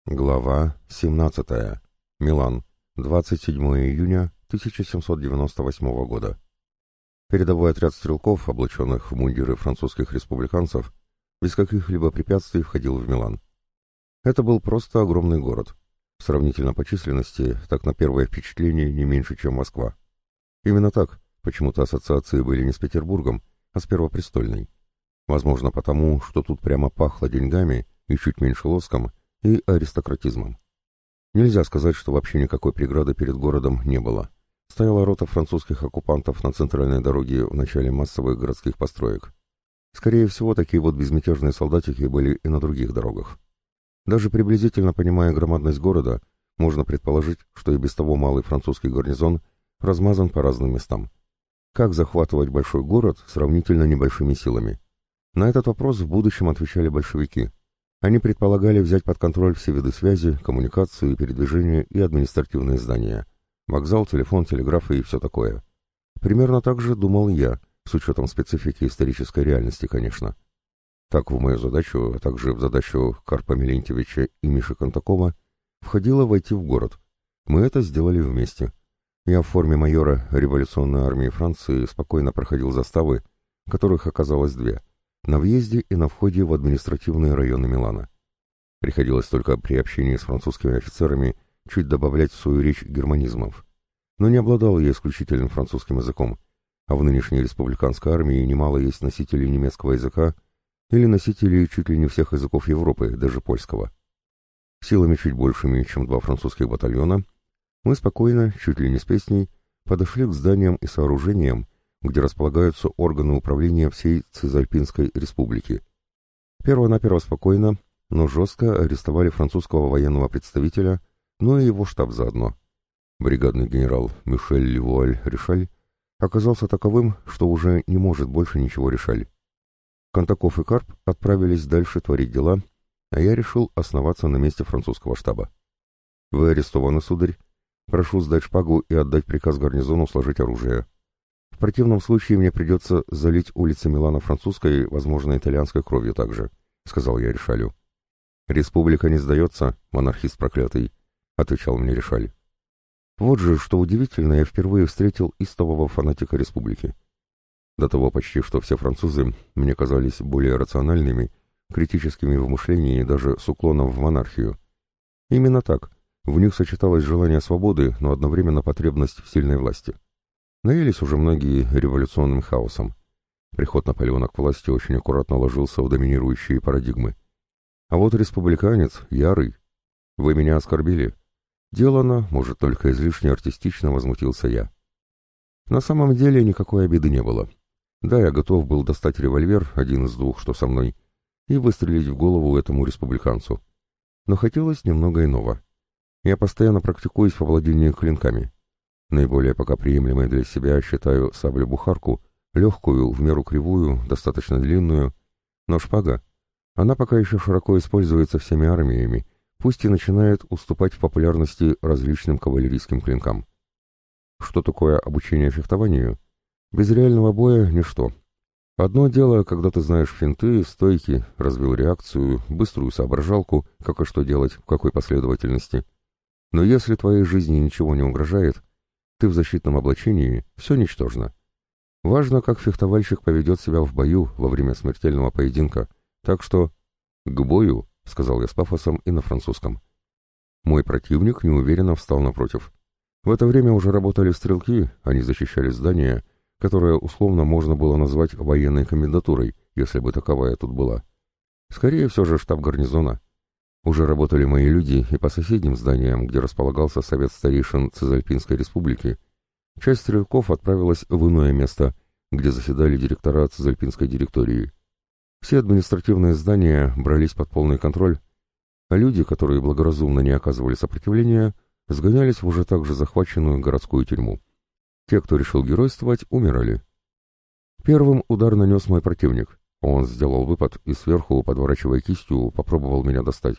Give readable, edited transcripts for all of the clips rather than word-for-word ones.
Глава 17. Милан. 27 июня 1798 года. Передовой отряд стрелков, облаченных в мундиры французских республиканцев, без каких-либо препятствий входил в Милан. Это был просто огромный город. Сравнительно по численности, так на первое впечатление не меньше, чем Москва. Именно так, почему-то ассоциации были не с Петербургом, а с Первопрестольной. Возможно потому, что тут прямо пахло деньгами и чуть меньше лоском, и аристократизмом. Нельзя сказать, что вообще никакой преграды перед городом не было. Стояла рота французских оккупантов на центральной дороге в начале массовых городских построек. Скорее всего, такие вот безмятежные солдатики были и на других дорогах. Даже приблизительно понимая громадность города, можно предположить, что и без того малый французский гарнизон размазан по разным местам. Как захватывать большой город сравнительно небольшими силами? На этот вопрос в будущем отвечали большевики. Они предполагали взять под контроль все виды связи, коммуникации, передвижения и административные здания. Вокзал, телефон, телеграфы и все такое. Примерно так же думал я, с учетом специфики исторической реальности, конечно. Так в мою задачу, а также в задачу Карпа Мелентьевича и Миши Контакова входило войти в город. Мы это сделали вместе. Я в форме майора революционной армии Франции спокойно проходил заставы, которых оказалось две — на въезде и на входе в административные районы Милана. Приходилось только при общении с французскими офицерами чуть добавлять в свою речь германизмов. Но не обладал я исключительным французским языком, а в нынешней республиканской армии немало есть носителей немецкого языка или носителей чуть ли не всех языков Европы, даже польского. Силами чуть большими, чем два французских батальона, мы спокойно, чуть ли не с песней, подошли к зданиям и сооружениям, где располагаются органы управления всей Цезальпинской республики. Перво-наперво спокойно, но жестко арестовали французского военного представителя, но и его штаб заодно. Бригадный генерал Мишель Левуаль-Ришаль оказался таковым, что уже не может больше ничего решать. Контаков и Карп отправились дальше творить дела, а я решил основаться на месте французского штаба. «Вы арестованы, сударь. Прошу сдать шпагу и отдать приказ гарнизону сложить оружие. В противном случае мне придется залить улицы Милана французской, возможно, итальянской кровью также», — сказал я Ришалю. «Республика не сдается, монархист проклятый», — отвечал мне Ришаль. Вот же, что удивительно, я впервые встретил истового фанатика республики. До того почти что все французы мне казались более рациональными, критическими в мышлении и даже с уклоном в монархию. Именно так, в них сочеталось желание свободы, но одновременно потребность в сильной власти. Наелись уже многие революционным хаосом. Приход Наполеона к власти очень аккуратно ложился в доминирующие парадигмы. А вот республиканец, ярый. Вы меня оскорбили. Делано, может, только излишне артистично возмутился я. На самом деле никакой обиды не было. Да, я готов был достать револьвер, один из двух, что со мной, и выстрелить в голову этому республиканцу. Но хотелось немного иного. Я постоянно практикуюсь во владении клинками. Наиболее пока приемлемой для себя считаю саблю-бухарку, легкую, в меру кривую, достаточно длинную, но шпага, она пока еще широко используется всеми армиями, пусть и начинает уступать в популярности различным кавалерийским клинкам. Что такое обучение фехтованию? Без реального боя ничто. Одно дело, когда ты знаешь финты, стойки, развил реакцию, быструю соображалку, как и что делать, в какой последовательности. Но если твоей жизни ничего не угрожает, ты в защитном облачении, все ничтожно. Важно, как фехтовальщик поведет себя в бою во время смертельного поединка. Так что «к бою», — сказал я с пафосом и на французском. Мой противник неуверенно встал напротив. В это время уже работали стрелки, они защищали здание, которое условно можно было назвать военной комендатурой, если бы таковая тут была. Скорее все же штаб гарнизона. Уже работали мои люди и по соседним зданиям, где располагался совет старейшин Цезальпинской республики. Часть стрелков отправилась в иное место, где заседали директора Цезальпинской директории. Все административные здания брались под полный контроль, а люди, которые благоразумно не оказывали сопротивления, сгонялись в уже также захваченную городскую тюрьму. Те, кто решил геройствовать, умирали. Первым удар нанес мой противник. Он сделал выпад и сверху, подворачивая кистью, попробовал меня достать.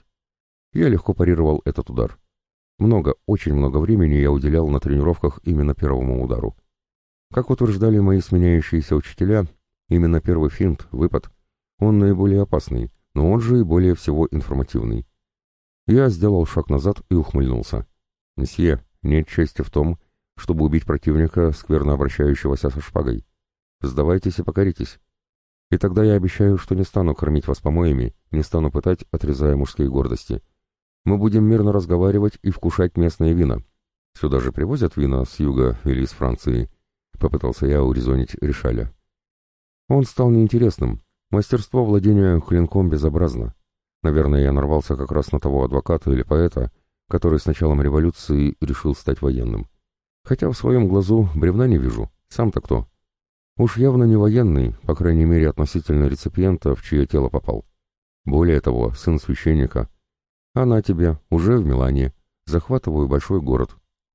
Я легко парировал этот удар. Очень много времени я уделял на тренировках именно первому удару. Как утверждали мои сменяющиеся учителя, именно первый финт, выпад, он наиболее опасный, но он же и более всего информативный. Я сделал шаг назад и ухмыльнулся. «Мсье, нет чести в том, чтобы убить противника, скверно обращающегося со шпагой. Сдавайтесь и покоритесь. И тогда я обещаю, что не стану кормить вас помоями, не стану пытать, отрезая мужские гордости. Мы будем мирно разговаривать и вкушать местные вина. Сюда же привозят вина с юга или из Франции?» Попытался я урезонить Ришаля. Он стал неинтересным. Мастерство владения клинком безобразно. Наверное, я нарвался как раз на того адвоката или поэта, который с началом революции решил стать военным. Хотя в своем глазу бревна не вижу. Сам-то кто? Уж явно не военный, по крайней мере относительно реципиента, в чье тело попал. Более того, сын священника. А на тебе, уже в Милане. Захватываю большой город.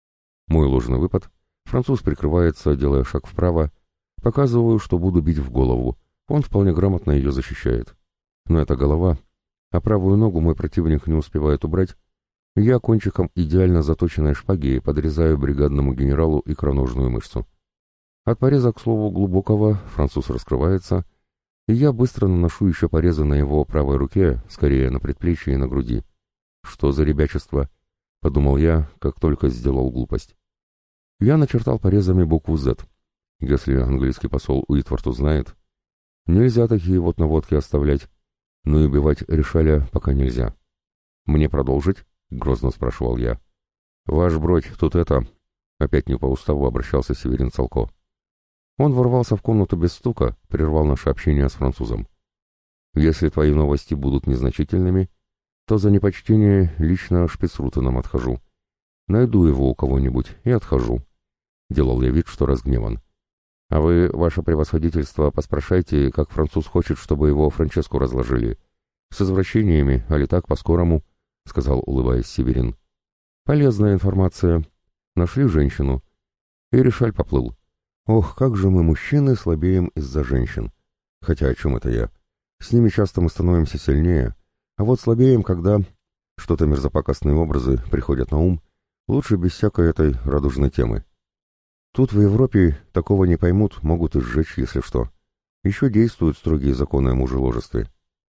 Мой ложный выпад. Француз прикрывается, делая шаг вправо. Показываю, что буду бить в голову. Он вполне грамотно ее защищает. Но это голова, а правую ногу мой противник не успевает убрать. Я кончиком идеально заточенной шпаги подрезаю бригадному генералу икроножную мышцу. От пореза, к слову, глубокого француз раскрывается, и я быстро наношу еще порезы на его правой руке, скорее на предплечье и на груди. «Что за ребячество?» — подумал я, как только сделал глупость. Я начертал порезами букву «З». Если английский посол Уитворт узнает, нельзя такие вот наводки оставлять, но и убивать Ришаля пока нельзя. «Мне продолжить?» — грозно спрашивал я. «Ваш бродь, тут это...» — опять не по уставу обращался Северин Цалко. Он ворвался в комнату без стука, прервал наше общение с французом. «Если твои новости будут незначительными, то за непочтение лично шпицрутеном отхожу. Найду его у кого-нибудь и отхожу». Делал я вид, что разгневан. «А вы, ваше превосходительство, поспрашайте, как француз хочет, чтобы его Франческу разложили. С извращениями, али так, по-скорому», — сказал, улыбаясь Северин. «Полезная информация. Нашли женщину». И Ришаль поплыл. «Ох, как же мы, мужчины, слабеем из-за женщин. Хотя о чем это я? С ними часто мы становимся сильнее, а вот слабеем, когда что-то мерзопакостные образы приходят на ум, лучше без всякой этой радужной темы. Тут в Европе такого не поймут, могут и сжечь, если что. Еще действуют строгие законы о мужеложестве».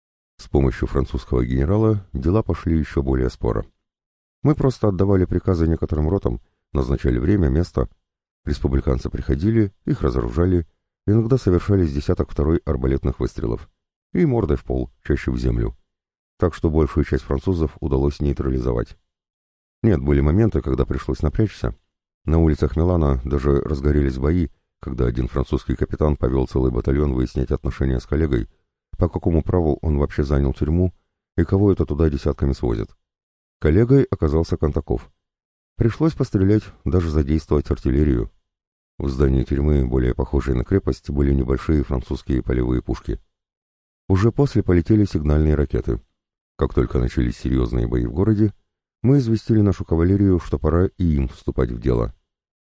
С помощью французского генерала дела пошли еще более споро. Мы просто отдавали приказы некоторым ротам, назначали время, место. Республиканцы приходили, их разоружали, иногда совершались десяток второй арбалетных выстрелов. И мордой в пол, чаще в землю. Так что большую часть французов удалось нейтрализовать. Нет, были моменты, когда пришлось напрячься. На улицах Милана даже разгорелись бои, когда один французский капитан повел целый батальон выяснять отношения с коллегой, по какому праву он вообще занял тюрьму и кого это туда десятками свозят. Коллегой оказался Контаков. Пришлось пострелять, даже задействовать артиллерию. В здании тюрьмы, более похожей на крепость, были небольшие французские полевые пушки. Уже после полетели сигнальные ракеты. Как только начались серьезные бои в городе, мы известили нашу кавалерию, что пора и им вступать в дело.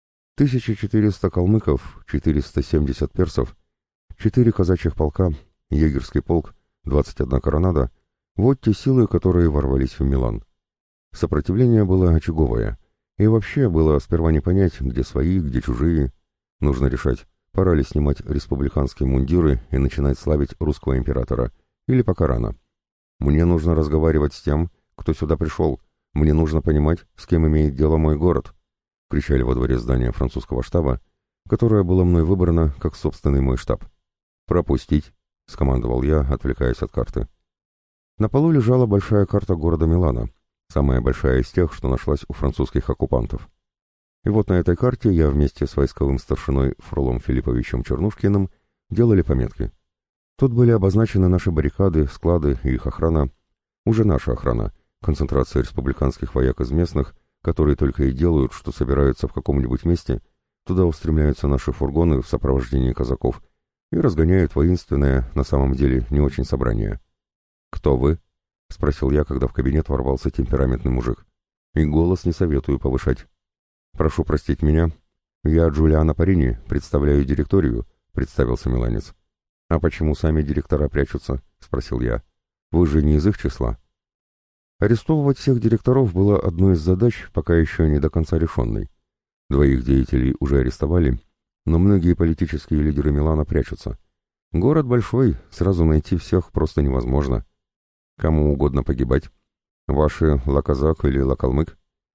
1400 калмыков, 470 персов, 4 казачьих полка, егерский полк, 21 коронада — вот те силы, которые ворвались в Милан. Сопротивление было очаговое, и вообще было сперва не понять, где свои, где чужие. Нужно решать, пора ли снимать республиканские мундиры и начинать славить русского императора, или пока рано. Мне нужно разговаривать с тем, кто сюда пришел. Мне нужно понимать, с кем имеет дело мой город», — кричали во дворе здания французского штаба, которое было мной выбрано как собственный мой штаб. «Пропустить», — скомандовал я, отвлекаясь от карты. На полу лежала большая карта города Милана, самая большая из тех, что нашлась у французских оккупантов. И вот на этой карте я вместе с войсковым старшиной Фролом Филипповичем Чернушкиным делали пометки. Тут были обозначены наши баррикады, склады и их охрана, уже наша охрана, концентрация республиканских вояк из местных, которые только и делают, что собираются в каком-нибудь месте, туда устремляются наши фургоны в сопровождении казаков и разгоняют воинственное, на самом деле, не очень собрание. «Кто вы?» — спросил я, когда в кабинет ворвался темпераментный мужик. «И голос не советую повышать. Прошу простить меня. Я Джулиано Парини, представляю директорию», — представился миланец. «А почему сами директора прячутся?» — спросил я. «Вы же не из их числа». Арестовывать всех директоров было одной из задач, пока еще не до конца решенной. Двоих деятелей уже арестовали, но многие политические лидеры Милана прячутся. Город большой, сразу найти всех просто невозможно. Кому угодно погибать. Ваши Лаказак или Лакалмык?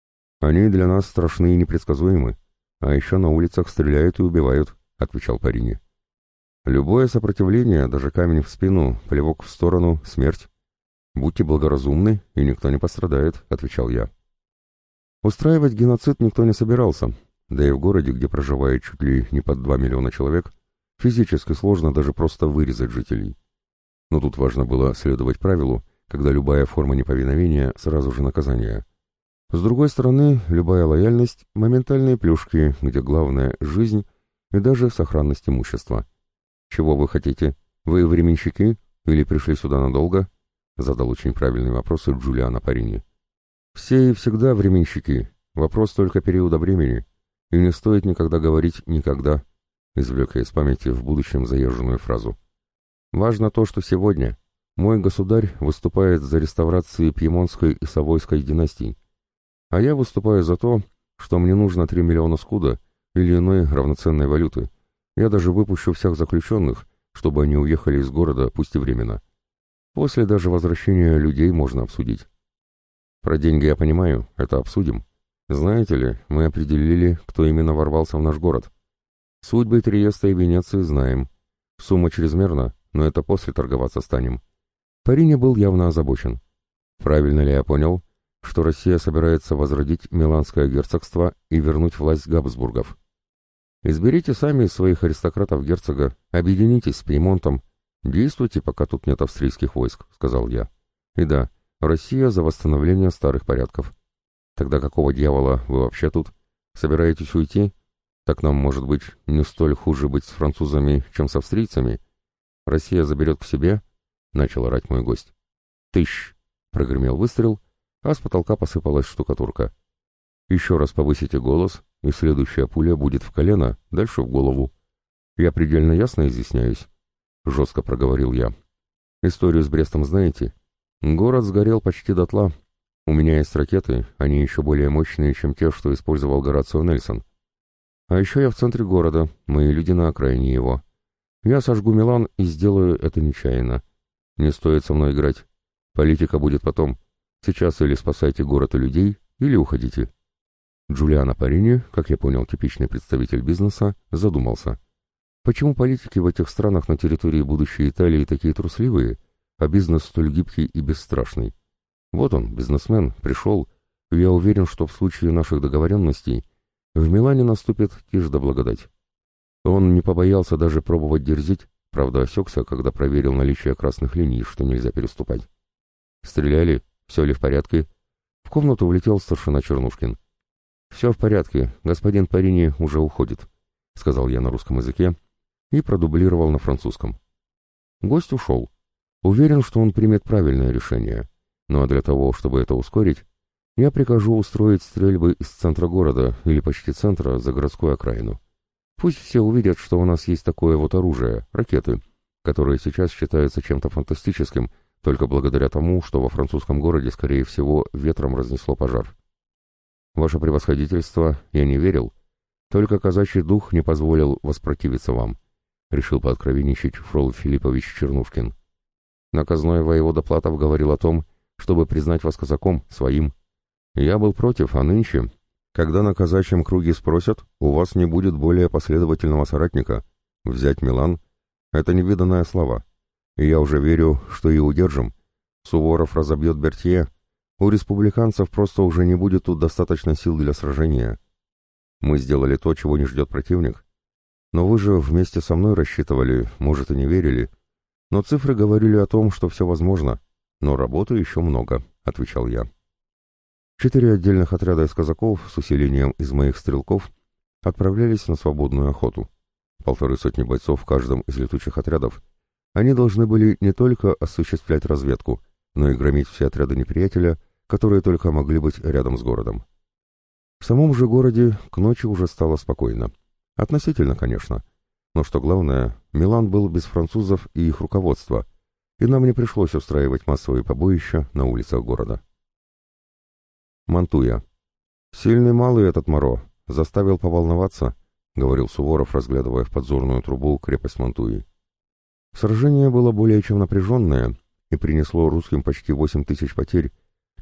Они для нас страшны и непредсказуемы, а еще на улицах стреляют и убивают, — отвечал Парини. Любое сопротивление, даже камень в спину, плевок в сторону, смерть. Будьте благоразумны, и никто не пострадает, — отвечал я. Устраивать геноцид никто не собирался, да и в городе, где проживает чуть ли не под 2 миллиона человек, физически сложно даже просто вырезать жителей. Но тут важно было следовать правилу, когда любая форма неповиновения сразу же наказание. С другой стороны, любая лояльность — моментальные плюшки, где главное — жизнь и даже сохранность имущества. «Чего вы хотите? Вы временщики? Или пришли сюда надолго?» — задал очень правильный вопрос Джулиано Парини. «Все и всегда временщики. Вопрос только периода времени. И не стоит никогда говорить «никогда», — извлек я из памяти в будущем заезженную фразу. «Важно то, что сегодня мой государь выступает за реставрацию Пьемонтской и Савойской династий, а я выступаю за то, что мне нужно 3 миллиона скуда или иной равноценной валюты. Я даже выпущу всех заключенных, чтобы они уехали из города, пусть и временно. После даже возвращения людей можно обсудить. Про деньги я понимаю, это обсудим. Знаете ли, мы определили, кто именно ворвался в наш город. Судьбы Триеста и Венеции знаем. Сумма чрезмерна, но это после торговаться станем». Парини был явно озабочен. Правильно ли я понял, что Россия собирается возродить Миланское герцогство и вернуть власть Габсбургов? Изберите сами из своих аристократов герцога, объединитесь с Пьемонтом, действуйте, пока тут нет австрийских войск, — сказал я. И да, Россия за восстановление старых порядков. Тогда какого дьявола вы вообще тут? Собираетесь уйти? Так нам, может быть, не столь хуже быть с французами, чем с австрийцами? Россия заберет к себе? — начал орать мой гость. «Тыщ!» — прогремел выстрел, а с потолка посыпалась штукатурка. «Еще раз повысите голос, и следующая пуля будет в колено, дальше в голову. Я предельно ясно изъясняюсь?» — жестко проговорил я. «Историю с Брестом знаете? Город сгорел почти дотла. У меня есть ракеты, они еще более мощные, чем те, что использовал Горацио Нельсон. А еще я в центре города, мои люди на окраине его. Я сожгу Милан и сделаю это нечаянно. Не стоит со мной играть. Политика будет потом. Сейчас или спасайте город и людей, или уходите». Джулиано Парини, как я понял, типичный представитель бизнеса, задумался. Почему политики в этих странах на территории будущей Италии такие трусливые, а бизнес столь гибкий и бесстрашный? Вот он, бизнесмен, пришел, и я уверен, что в случае наших договоренностей в Милане наступит тишь да благодать. Он не побоялся даже пробовать дерзить, правда осекся, когда проверил наличие красных линий, что нельзя переступать. «Стреляли? Все ли в порядке?» В комнату влетел старшина Чернушкин. «Все в порядке, господин Парини уже уходит», — сказал я на русском языке и продублировал на французском. Гость ушел. Уверен, что он примет правильное решение. Ну а для того, чтобы это ускорить, я прикажу устроить стрельбы из центра города или почти центра за городскую окраину. Пусть все увидят, что у нас есть такое вот оружие, ракеты, которые сейчас считаются чем-то фантастическим, только благодаря тому, что во французском городе, скорее всего, ветром разнесло пожар. Ваше превосходительство, я не верил. Только казачий дух не позволил воспротивиться вам, — решил пооткровенничать Фрол Филиппович Чернушкин. Наказной воевода Платов говорил о том, чтобы признать вас казаком, своим. Я был против, а нынче, когда на казачьем круге спросят, у вас не будет более последовательного соратника. Взять Милан — это невиданная слава. И я уже верю, что и удержим. Суворов разобьет Бертье. У республиканцев просто уже не будет тут достаточно сил для сражения. Мы сделали то, чего не ждет противник. Но вы же вместе со мной рассчитывали, может, и не верили. Но цифры говорили о том, что все возможно. Но работы еще много, — отвечал я. 4 отдельных отряда из казаков с усилением из моих стрелков отправлялись на свободную охоту. 150 бойцов в каждом из летучих отрядов. Они должны были не только осуществлять разведку, но и громить все отряды неприятеля, которые только могли быть рядом с городом. В самом же городе к ночи уже стало спокойно. Относительно, конечно. Но что главное, Милан был без французов и их руководства, и нам не пришлось устраивать массовые побоища на улицах города. Мантуя. «Сильный малый этот Моро, заставил поволноваться», — говорил Суворов, разглядывая в подзорную трубу крепость Мантуи. Сражение было более чем напряженное и принесло русским почти 8 тысяч потерь,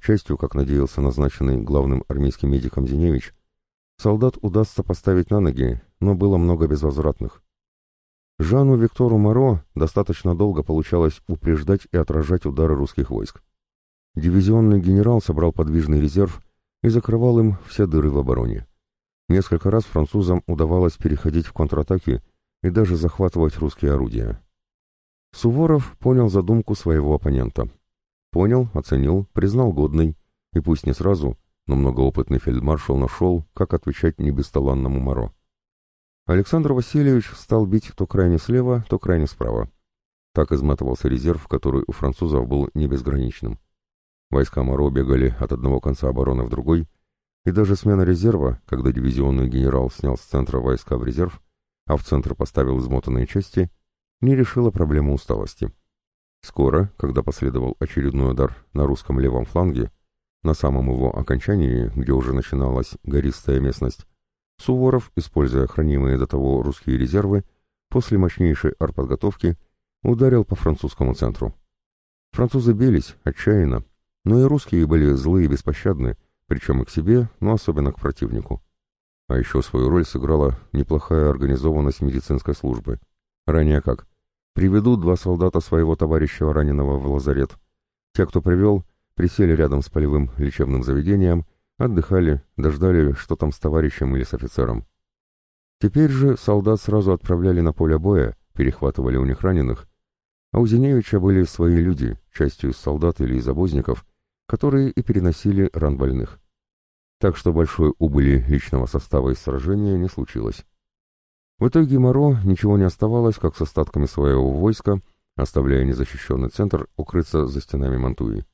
К счастью, как надеялся назначенный главным армейским медиком Зиневич, солдат удастся поставить на ноги, но было много безвозвратных. Жану Виктору Моро достаточно долго получалось упреждать и отражать удары русских войск. Дивизионный генерал собрал подвижный резерв и закрывал им все дыры в обороне. Несколько раз французам удавалось переходить в контратаки и даже захватывать русские орудия. Суворов понял задумку своего оппонента. Понял, оценил, признал годной, и пусть не сразу, но многоопытный фельдмаршал нашел, как отвечать небесталанному Моро. Александр Васильевич стал бить то крайне слева, то крайне справа. Так изматывался резерв, который у французов был не безграничным. Войска Моро бегали от одного конца обороны в другой, и даже смена резерва, когда дивизионный генерал снял с центра войска в резерв, а в центр поставил измотанные части, не решила проблему усталости. Скоро, когда последовал очередной удар на русском левом фланге, на самом его окончании, где уже начиналась гористая местность, Суворов, используя хранимые до того русские резервы, после мощнейшей артподготовки ударил по французскому центру. Французы бились отчаянно, но и русские были злые и беспощадны, причем и к себе, но особенно к противнику. А еще свою роль сыграла неплохая организованность медицинской службы. Ранее как? Приведут два солдата своего товарища раненого в лазарет. Те, кто привел, присели рядом с полевым лечебным заведением, отдыхали, дождали, что там с товарищем или с офицером. Теперь же солдат сразу отправляли на поле боя, перехватывали у них раненых, а у Зиневича были свои люди, частью из солдат или из обозников, которые и переносили ран больных. Так что большой убыли личного состава из сражения не случилось. В итоге Моро ничего не оставалось, как с остатками своего войска, оставляя незащищенный центр, укрыться за стенами Мантуи.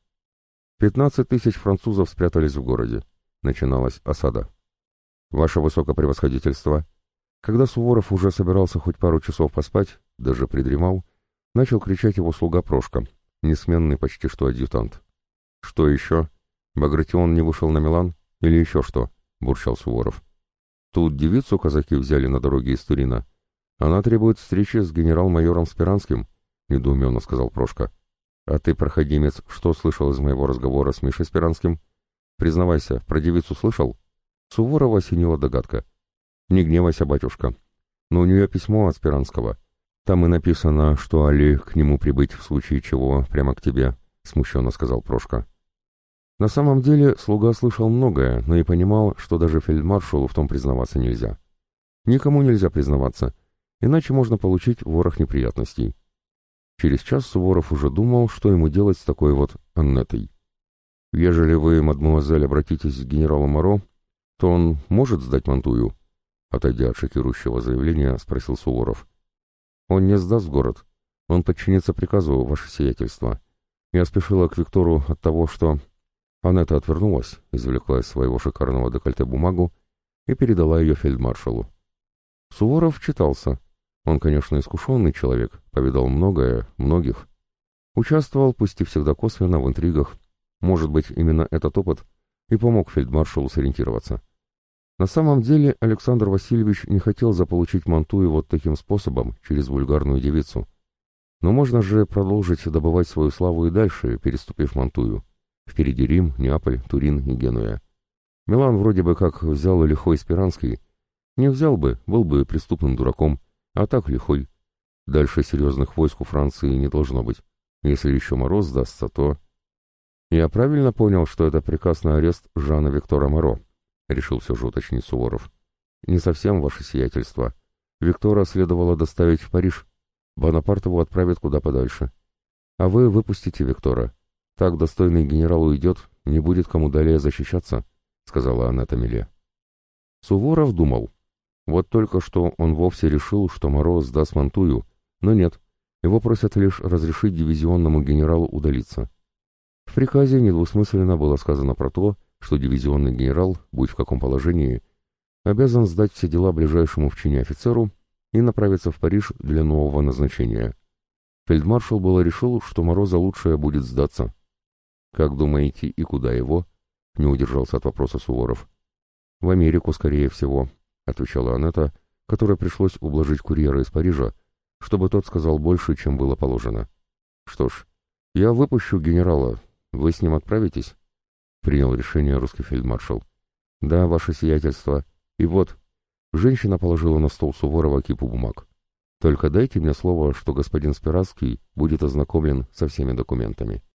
15 тысяч французов спрятались в городе. Начиналась осада. «Ваше высокопревосходительство!» Когда Суворов уже собирался хоть пару часов поспать, даже придремал, начал кричать его слуга Прошка, несменный почти что адъютант. «Что еще? Багратион не вышел на Милан? Или еще что?» — бурчал Суворов. «Тут девицу казаки взяли на дороге из Турина. Она требует встречи с генерал-майором Спиранским», — недоуменно сказал Прошка. «А ты, проходимец, что слышал из моего разговора с Мишей Спиранским? Признавайся, про девицу слышал?» Суворова осенила догадка. «Не гневайся, батюшка. Но у нее письмо от Спиранского. Там и написано, что Али к нему прибыть в случае чего прямо к тебе», — смущенно сказал Прошка. На самом деле слуга слышал многое, но и понимал, что даже фельдмаршалу в том признаваться нельзя. Никому нельзя признаваться, иначе можно получить ворох неприятностей. Через час Суворов уже думал, что ему делать с такой вот Аннетой. «Ежели вы, мадмуазель, обратитесь к генералу Моро, то он может сдать Мантую?» Отойдя от шокирующего заявления, спросил Суворов. «Он не сдаст город. Он подчинится приказу, ваше сиятельство. Я спешила к Виктору от того, что...» Аннета отвернулась, извлекла из своего шикарного декольте бумагу и передала ее фельдмаршалу. Суворов читался. Он, конечно, искушенный человек, повидал многое, многих. Участвовал, пусть и всегда косвенно, в интригах. Может быть, именно этот опыт и помог фельдмаршалу сориентироваться. На самом деле Александр Васильевич не хотел заполучить Мантую вот таким способом, через вульгарную девицу. Но можно же продолжить добывать свою славу и дальше, переступив Мантую. Впереди Рим, Неаполь, Турин и Генуя. Милан вроде бы как взял лихой Спиранский. Не взял бы, был бы преступным дураком, а так лихой. Дальше серьезных войск у Франции не должно быть. Если еще Моро сдастся, то... «Я правильно понял, что это приказ на арест Жана Виктора Моро?» — решил все же уточнить Суворов. «Не совсем, ваше сиятельство. Виктора следовало доставить в Париж. Бонапарт его отправит куда подальше. А вы выпустите Виктора. Так достойный генерал уйдет, не будет кому далее защищаться», — сказала Аннета Миле. Суворов думал. Вот только что он вовсе решил, что Моро сдаст Мантую, но нет, его просят лишь разрешить дивизионному генералу удалиться. В приказе недвусмысленно было сказано про то, что дивизионный генерал, будь в каком положении, обязан сдать все дела ближайшему в чине офицеру и направиться в Париж для нового назначения. Фельдмаршал было решил, что Моро за лучшее будет сдаться. «Как думаете, и куда его?» — не удержался от вопроса Суворов. «В Америку, скорее всего», — отвечала Аннета, которой пришлось ублажить курьера из Парижа, чтобы тот сказал больше, чем было положено. «Что ж, я выпущу генерала. Вы с ним отправитесь?» принял решение русский фельдмаршал. Да, ваше сиятельство. И вот, женщина положила на стол Суворова кипу бумаг. Только дайте мне слово, что господин Спиранский будет ознакомлен со всеми документами.